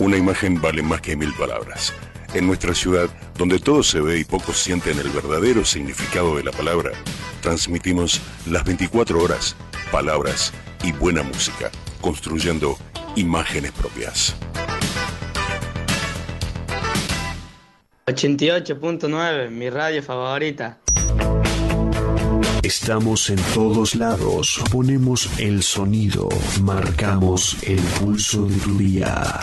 Una imagen vale más que 1000 palabras. En nuestra ciudad, donde todo se ve y pocos sienten el verdadero significado de la palabra, transmitimos las 24 horas, palabras y buena música, construyendo imágenes propias. 88.9, mi radio favorita. Estamos en todos lados, ponemos el sonido, marcamos el pulso de tu día.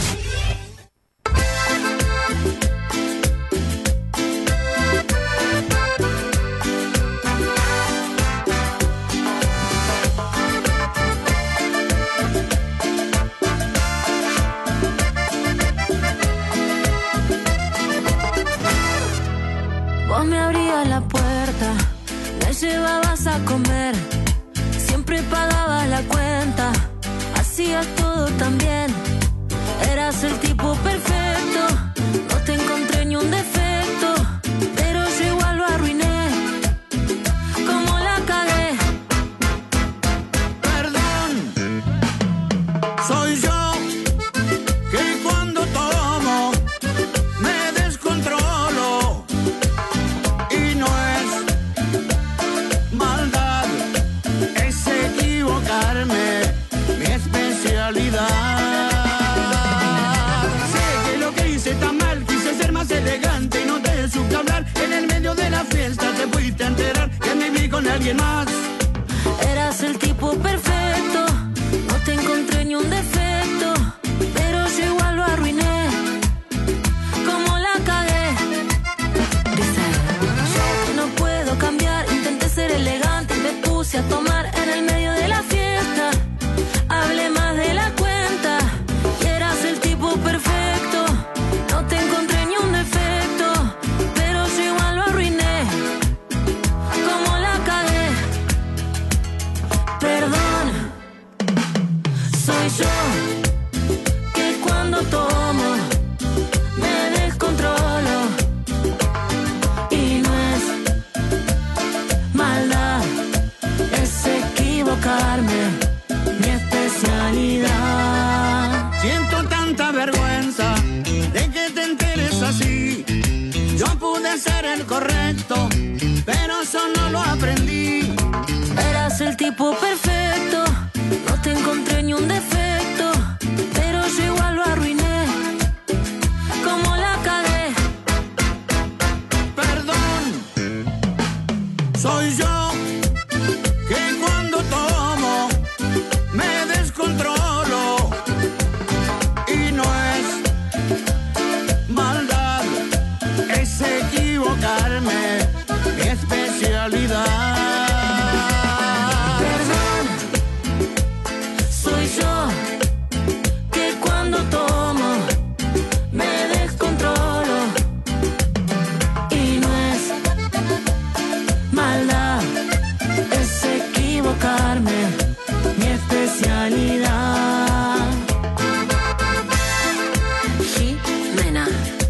Vos me abrías la puerta, me llevabas a comer, siempre pagabas la cuenta, hacías todo tan bien, eras el tipo perfecto, no te encontré ni un defecto, pero yo igual lo arruiné, como la cagué. Perdón, soy yo que cuando tomo me descontrolo y no es maldad, es equivocarme, mi especialidad. Sé que lo que hice está mal, quise ser más elegante y no te supe hablar. En el medio de la fiesta te fuiste a enterar que me vi con alguien más. Eras el tipo perfecto, no te encontré ni un defecto, pero yo igual lo arruiné, como la cagué. Dice, yo que no puedo cambiar, intenté ser elegante y me puse a tomar en el medio de la fiesta, hablé más de la cuenta y eras el tipo perfecto, no te encontré ni un defecto, pero yo igual lo arruiné, como la cagué. Perdón, soy yo que cuando tomo me descontrolo y no es maldad, es equivocarme, mi especialidad. Siento tanta vergüenza de que te enteres así. Yo pude ser el correcto, pero eso no lo aprendí. Eras el tipo perfecto, no te encontré ni un defecto, pero yo igual lo arruiné, como la cagué. Perdón, soy yo que cuando tomo me descontrolo y no es maldad, es equivocarme, mi especialidad. Perdón, soy yo que cuando tomo me descontrolo y no es maldad, es equivocarme, mi especialidad. Jimena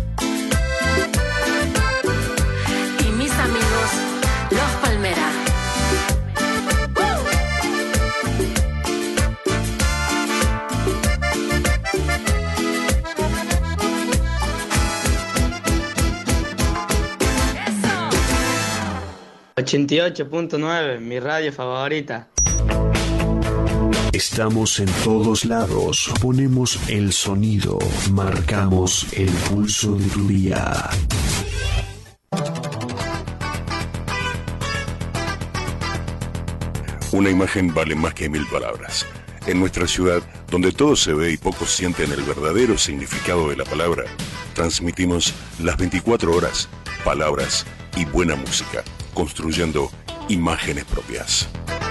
y mis amigos Los Palmera. 88.9, mi radio favorita. Estamos en todos lados, ponemos el sonido, marcamos el pulso de tu día. Una imagen vale más que 1000 palabras. En nuestra ciudad, donde todo se ve y pocos sienten el verdadero significado de la palabra, transmitimos las 24 horas, palabras y buena música, construyendo imágenes propias.